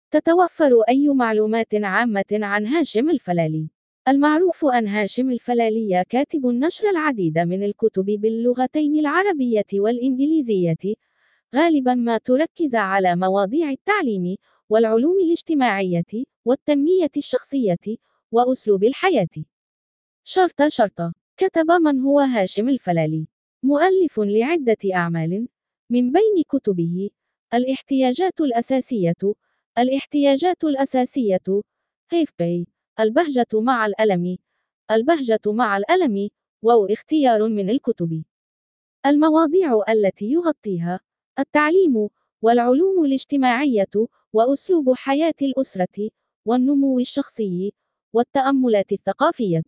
تتوفر أي معلومات عامة عن هاشم الفلالي؟ المعروف أن هاشم الفلالي كاتب نشر العديد من الكتب باللغتين العربية والإنجليزية، غالبا ما تركز على مواضيع التعليم والعلوم الاجتماعية والتنمية الشخصية وأسلوب الحياة. شرطة. كتب من هو هاشم الفلالي؟ مؤلف لعدة أعمال، من بين كتبه: الاحتياجات الأساسية، الاحتياجات الأساسية، هيفبي، البهجة مع الألم، البهجة مع الألم، واختيار من الكتب. المواضيع التي يغطيها: التعليم، والعلوم الاجتماعية، وأسلوب حياة الأسرة، والنمو الشخصي، والتأملات الثقافية.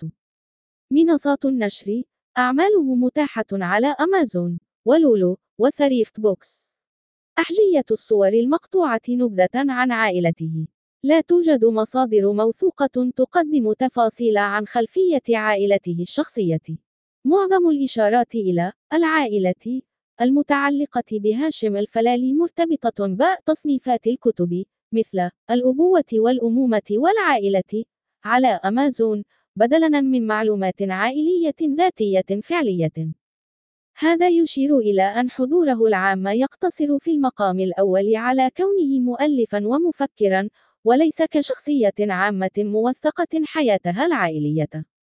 منصات النشر: أعماله متاحة على أمازون، ولولو، وثريفت بوكس. أحجية الصور المقطوعة نبذة عن عائلته. لا توجد مصادر موثوقة تقدم تفاصيل عن خلفية عائلته الشخصية. معظم الإشارات إلى العائلة المتعلقة بهاشم الفلالي مرتبطة بتصنيفات الكتب، مثل الأبوة والأمومة والعائلة، على أمازون، بدلاً من معلومات عائلية ذاتية فعلية. هذا يشير إلى أن حضوره العام يقتصر في المقام الأول على كونه مؤلفاً ومفكراً، وليس كشخصية عامة موثقة حياتها العائلية.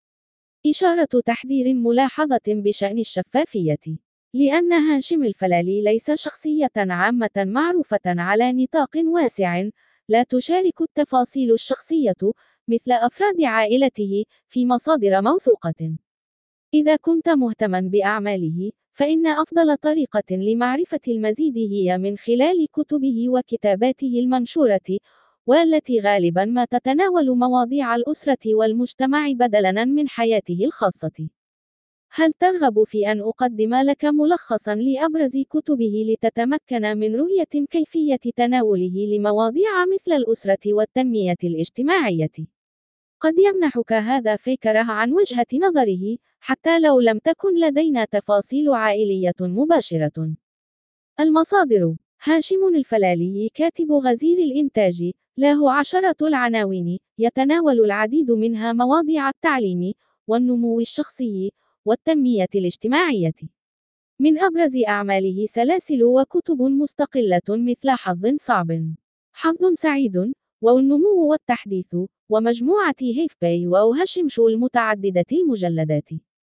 إشارة تحذير ملاحظة بشأن الشفافية. لأن هاشم الفلالي ليس شخصية عامة معروفة على نطاق واسع، لا تشارك التفاصيل الشخصية مثل أفراد عائلته في مصادر موثوقة. إذا كنت مهتما بأعماله، فإن أفضل طريقة لمعرفة المزيد هي من خلال كتبه وكتاباته المنشورة، والتي غالبا ما تتناول مواضيع الأسرة والمجتمع بدلاً من حياته الخاصة. هل ترغب في أن أقدم لك ملخصاً لأبرز كتبه لتتمكن من رؤية كيفية تناوله لمواضيع مثل الأسرة والتنمية الاجتماعية؟ قد يمنحك هذا فكرة عن وجهة نظره، حتى لو لم تكن لدينا تفاصيل عائلية مباشرة. المصادر: هاشم الفلالي كاتب غزير الإنتاج، له عشرات العناوين، يتناول العديد منها مواضيع التعليم، والنمو الشخصي، والتنمية الاجتماعية. من أبرز أعماله سلاسل وكتب مستقلة مثل حظ صعب، حظ سعيد، والنمو والتحديث، ومجموعة هيفبي وهاشم شو المتعددة المجلدات.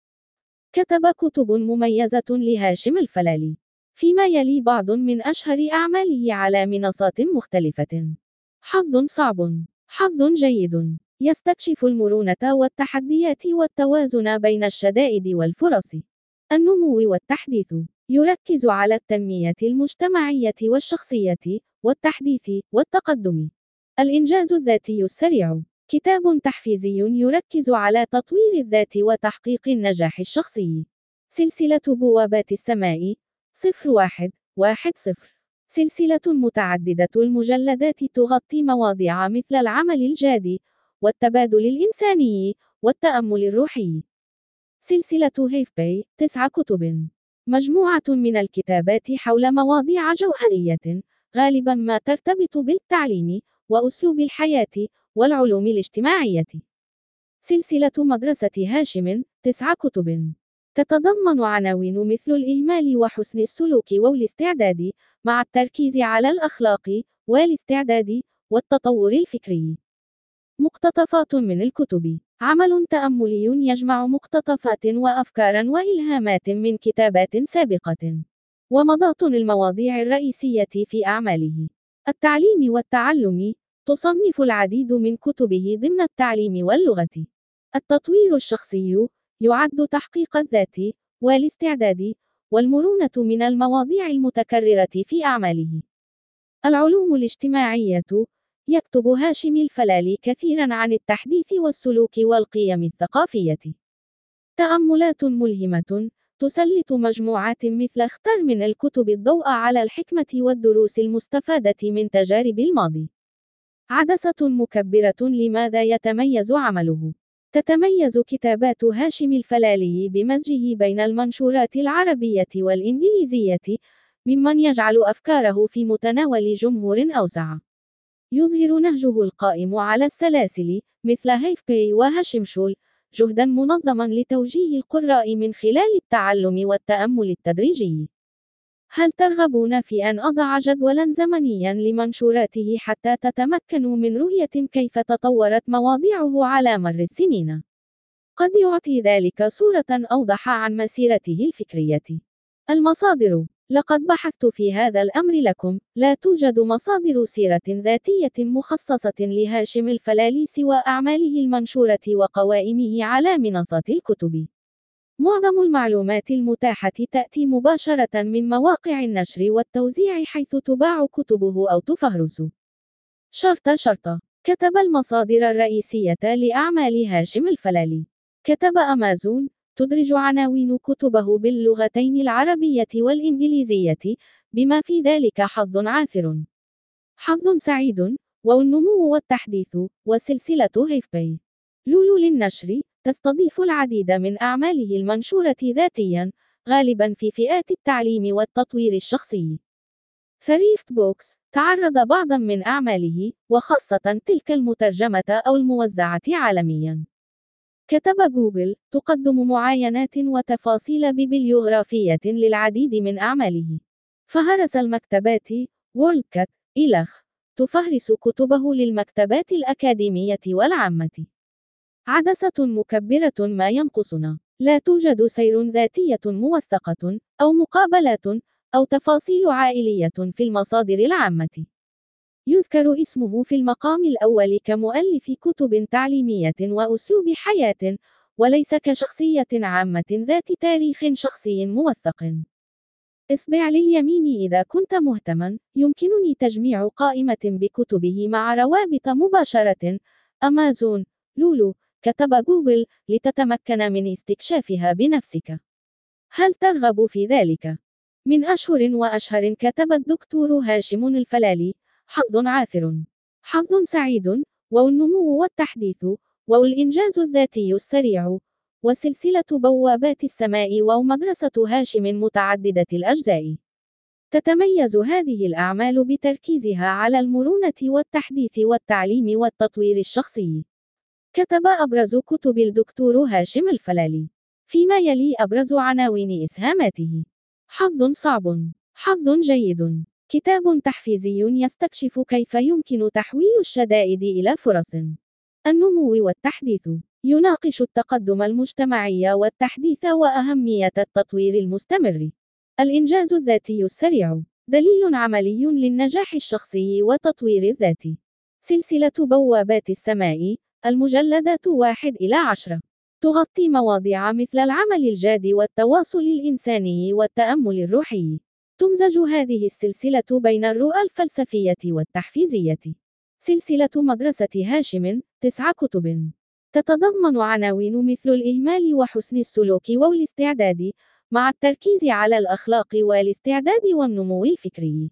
كتب كتب مميزة لهاشم الفلالي، فيما يلي بعض من أشهر أعماله على منصات مختلفة: حظ صعب، حظ جيد، يستكشف المرونة والتحديات والتوازن بين الشدائد والفرص. النمو والتحديث، يركز على التنمية المجتمعية والشخصية، والتحديث والتقدم. الإنجاز الذاتي السريع، كتاب تحفيزي يركز على تطوير الذات وتحقيق النجاح الشخصي. سلسلة بوابات السماء 0110، سلسلة متعددة المجلدات تغطي مواضيع مثل العمل الجاد، والتبادل الإنساني، والتأمل الروحي. سلسلة هيفبي 9 كتب، مجموعة من الكتابات حول مواضيع جوهرية، غالبا ما ترتبط بالتعليم، وأسلوب الحياة، والعلوم الاجتماعية. سلسلة مدرسة هاشم 9 كتب، تتضمن عناوين مثل الإهمال وحسن السلوك والاستعداد، مع التركيز على الأخلاق، والاستعداد، والتطور الفكري. مقتطفات من الكتب، عمل تأملي يجمع مقتطفات وأفكارا وإلهامات من كتابات سابقة، ومضات المواضيع الرئيسية في أعماله. التعليم والتعلم، تصنف العديد من كتبه ضمن التعليم واللغة. التطوير الشخصي، يعد تحقيق الذات، والاستعداد، والمرونة من المواضيع المتكررة في أعماله. العلوم الاجتماعية، يكتب هاشم الفلالي كثيرا عن التحديث والسلوك والقيم الثقافية. تأملات ملهمة، تسلط مجموعات مثل اختر من الكتب الضوء على الحكمة والدروس المستفادة من تجارب الماضي. عدسة مكبرة، لماذا يتميز عمله؟ تتميز كتابات هاشم الفلالي بمزجه بين المنشورات العربية والإنجليزية، ممن يجعل أفكاره في متناول جمهور أوسع. يظهر نهجه القائم على السلاسل مثل هيفبي وهاشمشول جهدا منظما لتوجيه القراء من خلال التعلم والتأمل التدريجي. هل ترغبون في أن أضع جدولا زمنيا لمنشوراته حتى تتمكنوا من رؤية كيف تطورت مواضيعه على مر السنين؟ قد يعطي ذلك صورة أوضح عن مسيرته الفكرية. المصادر: لقد بحثت في هذا الأمر لكم. لا توجد مصادر سيرة ذاتية مخصصة لهاشم الفلالي سوى أعماله المنشورة وقوائمه على منصات الكتب. معظم المعلومات المتاحة تأتي مباشرة من مواقع النشر والتوزيع حيث تباع كتبه أو تفهرس. شرطة. كتب المصادر الرئيسية لأعمال هاشم الفلالي. كتب أمازون تدرج عناوين كتبه باللغتين العربية والإنجليزية، بما في ذلك حظ عاثر، حظ سعيد، والنمو والتحديث، وسلسلة هيفبي. لولو للنشر تستضيف العديد من أعماله المنشورة ذاتياً، غالباً في فئات التعليم والتطوير الشخصي. ثريفت بوكس تعرض بعضاً من أعماله، وخاصة تلك المترجمة أو الموزعة عالمياً. كتب جوجل تقدم معاينات وتفاصيل ببليوغرافية للعديد من أعماله. فهرس المكتبات وورلدكات إلخ تفهرس كتبه للمكتبات الأكاديمية والعامة. عدسة مكبرة ما ينقصنا. لا توجد سير ذاتية موثقة، أو مقابلات، أو تفاصيل عائلية في المصادر العامة. يذكر اسمه في المقام الأول كمؤلف كتب تعليمية وأسلوب حياة، وليس كشخصية عامة ذات تاريخ شخصي موثق. اصبع لليمين إذا كنت مهتما. يمكنني تجميع قائمة بكتبه مع روابط مباشرة. أمازون، لولو، كتب جوجل لتتمكن من استكشافها بنفسك. هل ترغب في ذلك؟ من أشهر وأشهر كتب الدكتور هاشم الفلالي: حظ عاثر، حظ سعيد، والنمو والتحديث، والإنجاز الذاتي السريع، وسلسلة بوابات السماء، ومدرسة هاشم متعددة الأجزاء. تتميز هذه الأعمال بتركيزها على المرونة والتحديث والتعليم والتطوير الشخصي. كتب أبرز كتب الدكتور هاشم الفلالي. فيما يلي أبرز عناوين إسهاماته: حظ صعب، حظ جيد، كتاب تحفيزي يستكشف كيف يمكن تحويل الشدائد إلى فرص. النمو والتحديث يناقش التقدم المجتمعي والتحديث وأهمية التطوير المستمر. الإنجاز الذاتي السريع دليل عملي للنجاح الشخصي وتطوير الذات. سلسلة بوابات السماء، المجلدات 1-10، تغطي مواضيع مثل العمل الجاد والتواصل الإنساني والتأمل الروحي. تمزج هذه السلسلة بين الرؤى الفلسفية والتحفيزية. سلسلة مدرسة هاشم، 9 كتب، تتضمن عناوين مثل الإهمال وحسن السلوك والاستعداد، مع التركيز على الأخلاق والاستعداد والنمو الفكري.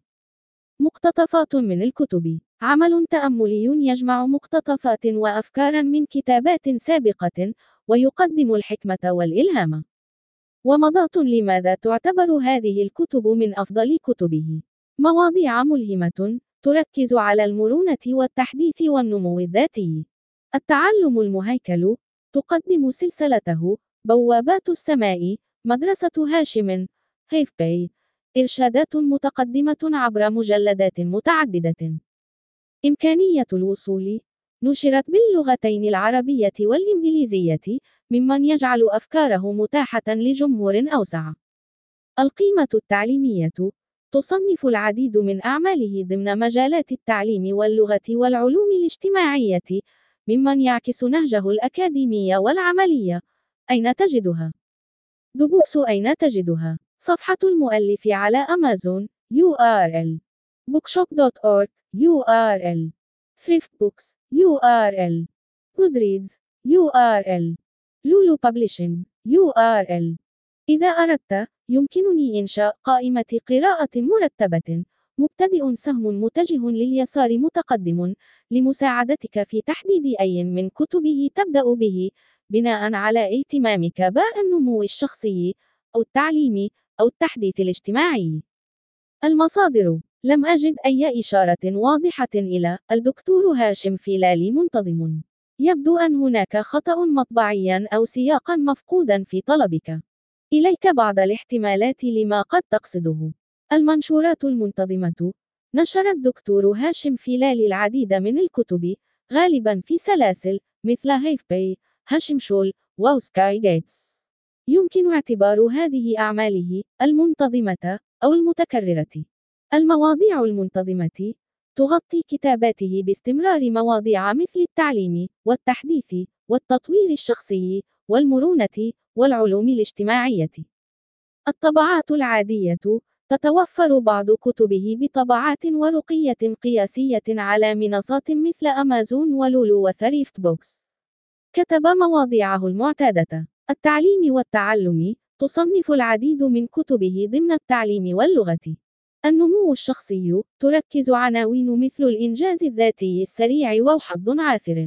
مقتطفات من الكتب: عمل تأملي يجمع مقتطفات وأفكارا من كتابات سابقة، ويقدم الحكمة والإلهام. ومضات لماذا تعتبر هذه الكتب من أفضل كتبه. مواضيع ملهمة تركز على المرونة والتحديث والنمو الذاتي. التعلم المهيكل تقدم سلسلته بوابات السماء، مدرسة هاشم، هيفبي، إرشادات متقدمة عبر مجلدات متعددة. إمكانية الوصول نشرت باللغتين العربية والإنجليزية، ممن يجعل أفكاره متاحة لجمهور أوسع. القيمة التعليمية تصنف العديد من أعماله ضمن مجالات التعليم واللغة والعلوم الاجتماعية، ممن يعكس نهجه الأكاديمي والعملي. أين تجدها؟ دبوس أين تجدها؟ صفحة المؤلف على أمازون URL bookshop.org URL thriftbooks URL goodreads URL لولو Publishing URL. إذا أردت، يمكنني إنشاء قائمة قراءة مرتبة. مبتدئ سهم متجه لليسار متقدم، لمساعدتك في تحديد أي من كتبه تبدأ به، بناء على اهتمامك بالنمو الشخصي، أو التعليم، أو التحديث الاجتماعي. المصادر: لم أجد أي إشارة واضحة إلى الدكتور هاشم فيلالي منتظم. يبدو أن هناك خطأ مطبعيا أو سياقا مفقودا في طلبك. إليك بعض الاحتمالات لما قد تقصده. المنشورات المنتظمة. نشر الدكتور هاشم فيلالي العديد من الكتب، غالبا في سلاسل مثل هيفبي، هاشم شول، وسكاي جيتس. يمكن اعتبار هذه أعماله المنتظمة أو المتكررة. المواضيع المنتظمة تغطي كتاباته باستمرار مواضيع مثل التعليم والتحديث والتطوير الشخصي والمرونة والعلوم الاجتماعية. الطبعات العادية تتوفر بعض كتبه بطبعات ورقية قياسية على منصات مثل أمازون ولولو وثريفت بوكس. كتب مواضيعه المعتادة: التعليم والتعلم. تصنف العديد من كتبه ضمن التعليم واللغة. النمو الشخصي. تركز عناوين مثل الإنجاز الذاتي السريع وحظ عاثر.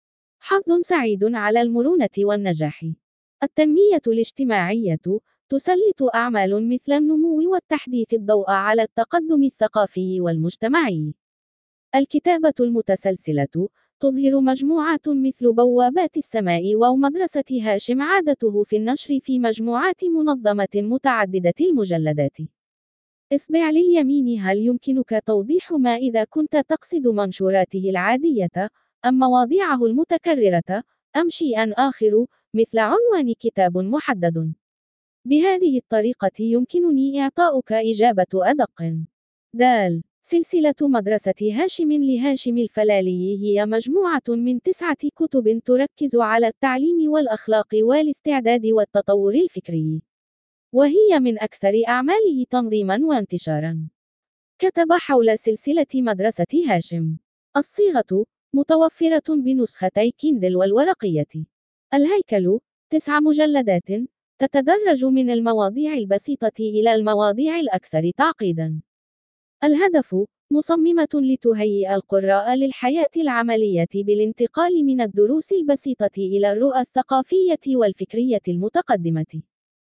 حظ سعيد على المرونة والنجاح. التنمية الاجتماعية. تسلط أعمال مثل النمو والتحديث الضوء على التقدم الثقافي والمجتمعي. الكتابة المتسلسلة. تظهر مجموعات مثل بوابات السماء ومدرسة هاشم عادته في النشر في مجموعات منظمة متعددة المجلدات. اصبع لليمين. هل يمكنك توضيح ما إذا كنت تقصد منشوراته العادية، أم مواضيعه المتكررة، أم شيئا آخر، مثل عنوان كتاب محدد؟ بهذه الطريقة يمكنني إعطاؤك إجابة أدق. د. سلسلة مدرسة هاشم لهاشم الفلالي هي مجموعة من 9 كتب تركز على التعليم والأخلاق والاستعداد والتطور الفكري. وهي من أكثر أعماله تنظيما وانتشارا. كتب حول سلسلة مدرسة هاشم. الصيغة متوفرة بنسختي كيندل والورقية. الهيكل 9 مجلدات تتدرج من المواضيع البسيطة إلى المواضيع الأكثر تعقيدا. الهدف مصممة لتهيئ القراء للحياة العملية بالانتقال من الدروس البسيطة إلى الرؤى الثقافية والفكرية المتقدمة.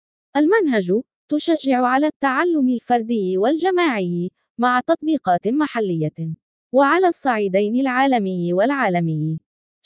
المنهج تشجع على التعلم الفردي والجماعي مع تطبيقات محلية، وعلى الصعيدين العالمي والعالمي.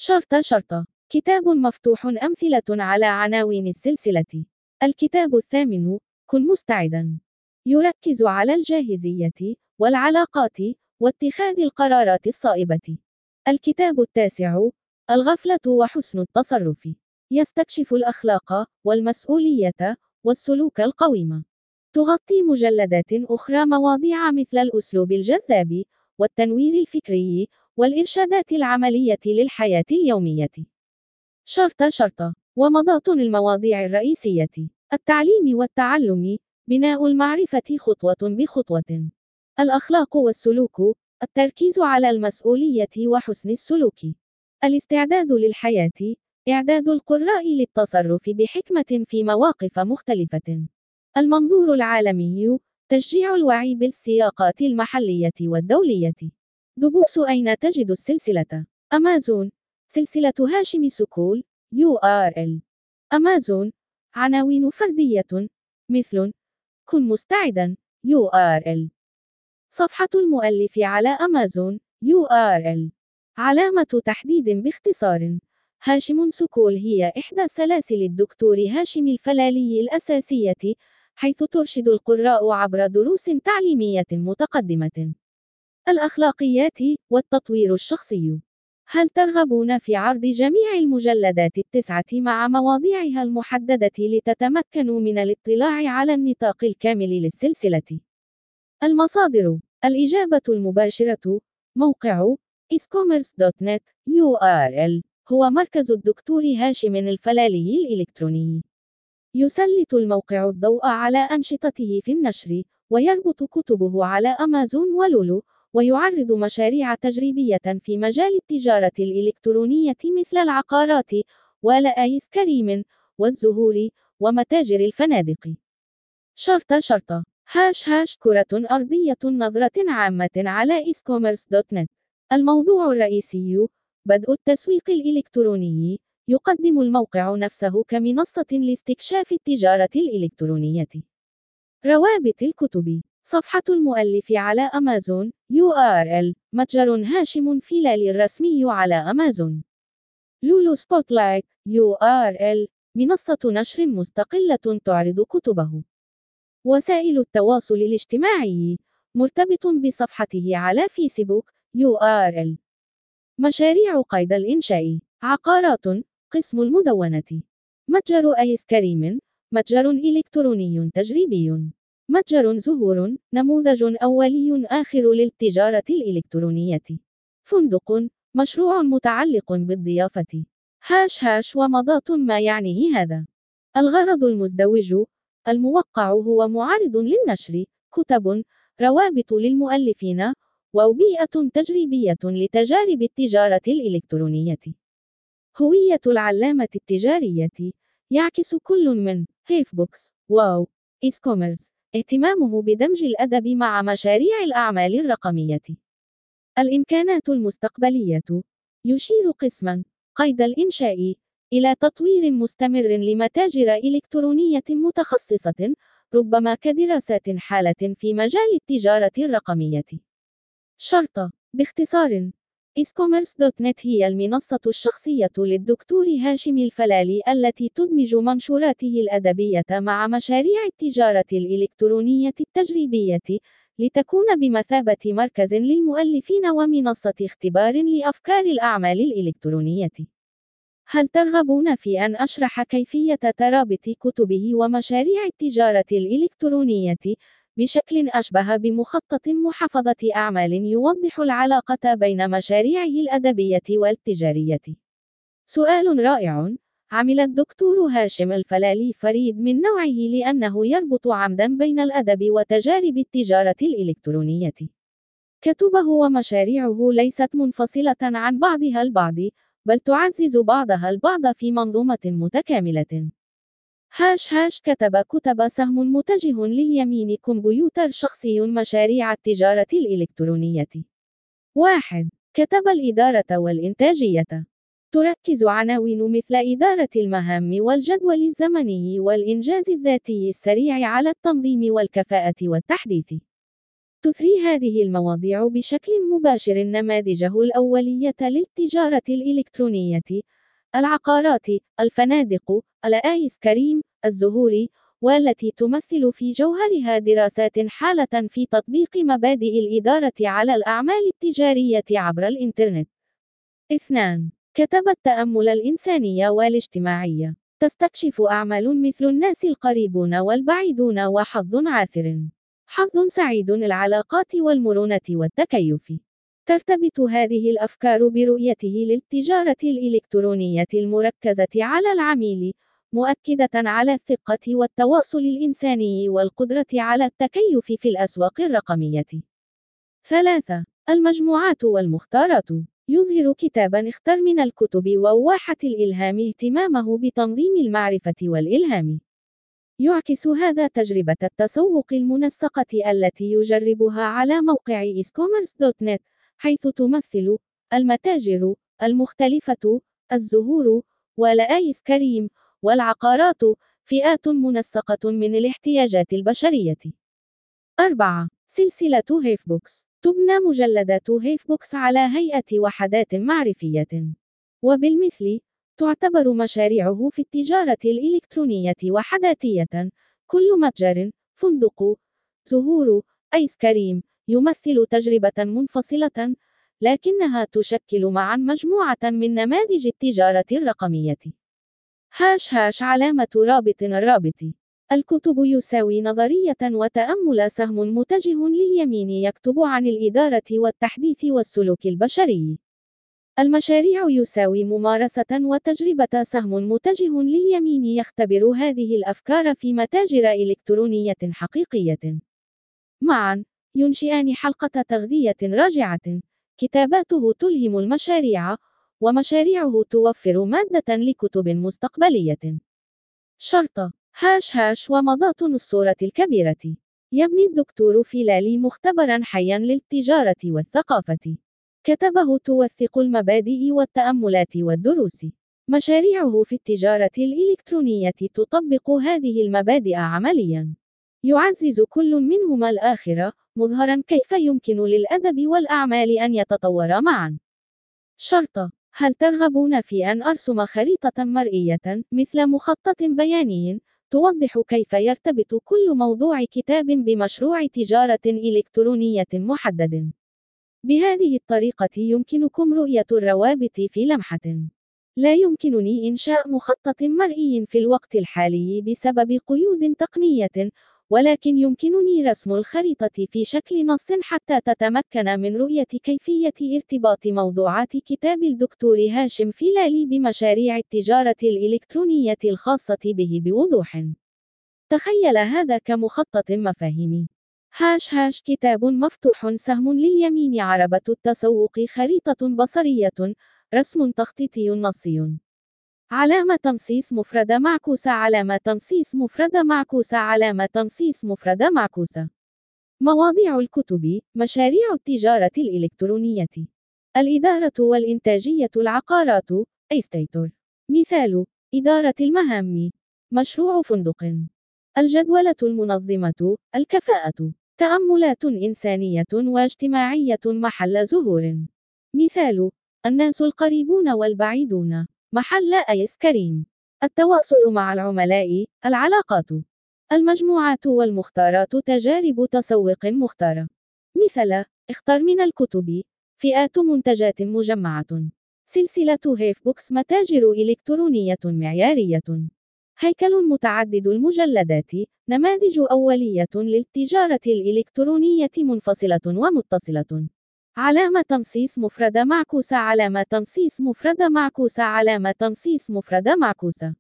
شرطة. كتاب مفتوح. أمثلة على عناوين السلسلة. الكتاب الثامن. كن مستعدا. يركز على الجاهزية والعلاقات واتخاذ القرارات الصائبة. الكتاب التاسع. الغفلة وحسن التصرف. يستكشف الأخلاق والمسؤولية والسلوك القويم. تغطي مجلدات أخرى مواضيع مثل الأسلوب الجذاب والتنوير الفكري والإرشادات العملية للحياة اليومية. شرطة. ومضات المواضيع الرئيسية. التعليم والتعلم. بناء المعرفة خطوة بخطوة. الأخلاق والسلوك. التركيز على المسؤولية وحسن السلوك. الاستعداد للحياة. إعداد القراء للتصرف بحكمة في مواقف مختلفة. المنظور العالمي. تشجيع الوعي بالسياقات المحلية والدولية. دبوس. أين تجد السلسلة؟ أمازون. سلسلة هاشم سكول. URL. أمازون. عناوين فردية مثل كن مستعدا. URL. صفحة المؤلف على أمازون. URL. علامة تحديد باختصار. هاشم سكول هي إحدى سلاسل الدكتور هاشم الفلالي الأساسية، حيث ترشد القراء عبر دروس تعليمية متقدمة. الأخلاقيات والتطوير الشخصي. هل ترغبون في عرض جميع المجلدات ال9 مع مواضيعها المحددة لتتمكنوا من الاطلاع على النطاق الكامل للسلسلة؟ المصادر. الإجابة المباشرة. موقع iscommerce.net. URL. هو مركز الدكتور هاشم الفلالي الإلكتروني. يسلط الموقع الضوء على أنشطته في النشر، ويربط كتبه على أمازون ولولو، ويعرض مشاريع تجريبية في مجال التجارة الإلكترونية مثل العقارات والآيس كريم والزهور ومتاجر الفنادق. شرطة. كرة أرضية. نظرة عامة على iscommerce.net. الموضوع الرئيسي. بدء التسويق الإلكتروني. يقدم الموقع نفسه كمنصة لاستكشاف التجارة الإلكترونية. روابط الكتب. صفحة المؤلف على أمازون URL متجر هاشم فيلالي الرسمي على أمازون. لولو سبوتلايت URL منصة نشر مستقلة تعرض كتبه. وسائل التواصل الاجتماعي مرتبط بصفحته على فيسبوك URL مشاريع قيد الإنشاء عقارات قسم المدونة متجر آيس كريم متجر إلكتروني تجريبي متجر زهور نموذج أولي آخر للتجارة الإلكترونية فندق مشروع متعلق بالضيافة ومضات ما يعنيه هذا الغرض المزدوج الموقع هو معارض للنشر كتب روابط للمؤلفين وبيئة تجريبية لتجارب التجارة الإلكترونية. هوية العلامة التجارية يعكس كل من هيفبوكس واو إيسكوميرس اهتمامه بدمج الأدب مع مشاريع الأعمال الرقمية. الإمكانات المستقبلية يشير قسما قيد الإنشاء إلى تطوير مستمر لمتاجر إلكترونية متخصصة ربما كدراسات حالة في مجال التجارة الرقمية. شرطة باختصار إسكوميرس.net هي المنصة الشخصية للدكتور هاشم الفلالي التي تدمج منشوراته الأدبية مع مشاريع التجارة الإلكترونية التجريبية لتكون بمثابة مركز للمؤلفين ومنصة اختبار لأفكار الأعمال الإلكترونية. هل ترغبون في أن أشرح كيفية ترابط كتبه ومشاريع التجارة الإلكترونية بشكل أشبه بمخطط محفظة أعمال يوضح العلاقة بين مشاريعه الأدبية والتجارية؟ سؤال رائع. عمل الدكتور هاشم الفلالي فريد من نوعه لأنه يربط عمداً بين الأدب وتجارب التجارة الإلكترونية. كتبه ومشاريعه ليست منفصلة عن بعضها البعض، بل تعزز بعضها البعض في منظومة متكاملة. كتب كتب سهم متجه لليمين كمبيوتر شخصي مشاريع التجارة الإلكترونية. 1. كتب الإدارة والإنتاجية. تركز عناوين مثل إدارة المهام والجدول الزمني والإنجاز الذاتي السريع على التنظيم والكفاءة والتحديث. تثري هذه المواضيع بشكل مباشر نماذجه الأولية للتجارة الإلكترونية، العقارات، الفنادق، الآيس كريم، الزهور، والتي تمثل في جوهرها دراسات حالة في تطبيق مبادئ الإدارة على الأعمال التجارية عبر الإنترنت. 2. كتب التأمل الإنساني والاجتماعي. تستكشف أعمال مثل الناس القريبون والبعيدون وحظ عاثر، حظ سعيد، العلاقات والمرونة والتكيف. ترتبط هذه الأفكار برؤيته للتجارة الإلكترونية المركزة على العميل، مؤكدة على الثقة والتواصل الإنساني والقدرة على التكيف في الأسواق الرقمية. 3. المجموعات والمختارات. يظهر كتابا اختر من الكتب وواحة الإلهام اهتمامه بتنظيم المعرفة والإلهام. يعكس هذا تجربة التسوق المنسقة التي يجربها على موقع إسكوميرس.net، حيث تمثل المتاجر المختلفة، الزهور، والآيس كريم، والعقارات فئات منسقة من الاحتياجات البشرية. 4. سلسلة هيفبوكس. تبنى مجلدات هيفبوكس على هيئة وحدات معرفية، وبالمثل تعتبر مشاريعه في التجارة الإلكترونية وحداتية. كل متجر، فندق، زهور، آيس كريم يمثل تجربة منفصلة، لكنها تشكل معا مجموعة من نماذج التجارة الرقمية. علامة رابط الرابط. الكتب يساوي نظرية وتأمل سهم متجه لليمين يكتب عن الإدارة والتحديث والسلوك البشري. المشاريع يساوي ممارسة وتجربة سهم متجه لليمين يختبر هذه الأفكار في متاجر إلكترونية حقيقية. معا ينشئان حلقة تغذية راجعة. كتاباته تلهم المشاريع، ومشاريعه توفر مادة لكتب مستقبلية. شرطة ومضات الصورة الكبيرة. يبني الدكتور فلالي مختبرا حيا للتجارة والثقافة. كتبه توثق المبادئ والتأملات والدروس. مشاريعه في التجارة الإلكترونية تطبق هذه المبادئ عمليا. يعزز كل منهما الآخر، مظهرا كيف يمكن للأدب والأعمال أن يتطورا معا. شرطة: هل ترغبون في أن أرسم خريطة مرئية، مثل مخطط بياني، توضح كيف يرتبط كل موضوع كتاب بمشروع تجارة إلكترونية محدد؟ بهذه الطريقة يمكنكم رؤية الروابط في لمحة. لا يمكنني إنشاء مخطط مرئي في الوقت الحالي بسبب قيود تقنية، ولكن يمكنني رسم الخريطة في شكل نص حتى تتمكن من رؤية كيفية ارتباط موضوعات كتاب الدكتور هاشم فيلالي بمشاريع التجارة الإلكترونية الخاصة به بوضوح. تخيل هذا كمخطط مفاهيمي. كتاب مفتوح، سهم لليمين، عربة التسوق، خريطة بصرية، رسم تخطيطي نصي. علامة تنصيص مفردة معكوسة، علامة تنصيص مفردة معكوسة، علامة تنصيص مفردة معكوسة. مواضيع الكتب: مشاريع التجارة الإلكترونية، الإدارة والإنتاجية، العقارات، أيستيتور. مثال: إدارة المهام، مشروع فندق. الجدولة المنظمة، الكفاءة. تأملات إنسانية واجتماعية محل زهور. مثال: الناس القريبون والبعيدون، محل آيس كريم. التواصل مع العملاء، العلاقات. المجموعات والمختارات، تجارب تسوق مختارة. مثل: اختر من الكتب، فئات منتجات مجمعة. سلسلة هيف بوكس، متاجر إلكترونية معيارية. هيكل متعدد المجلدات، نماذج أولية للتجارة الإلكترونية منفصلة ومتصلة. علامة تنصيص مفردة معكوسة، علامة تنصيص مفردة معكوسة، علامة تنصيص مفردة معكوسة.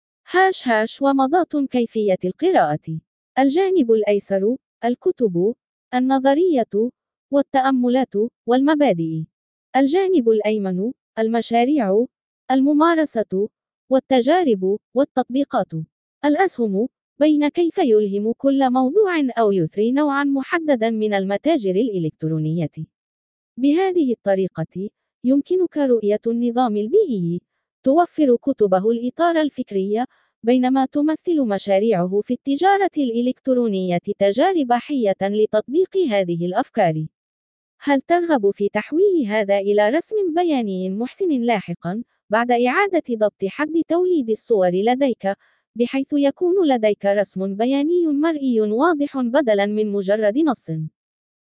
ومضات كيفية القراءة. الجانب الأيسر، الكتب، النظرية والتأملات والمبادئ. الجانب الأيمن، المشاريع، الممارسة والتجارب والتطبيقات. الأسهم، بين كيف يلهم كل موضوع أو يثري نوعا محددا من المتاجر الإلكترونية. بهذه الطريقة يمكنك رؤية النظام البيئي. توفر كتبه الإطار الفكري، بينما تمثل مشاريعه في التجارة الإلكترونية تجارب حية لتطبيق هذه الأفكار. هل ترغب في تحويل هذا إلى رسم بياني محسن لاحقا، بعد إعادة ضبط حد توليد الصور لديك، بحيث يكون لديك رسم بياني مرئي واضح بدلاً من مجرد نص؟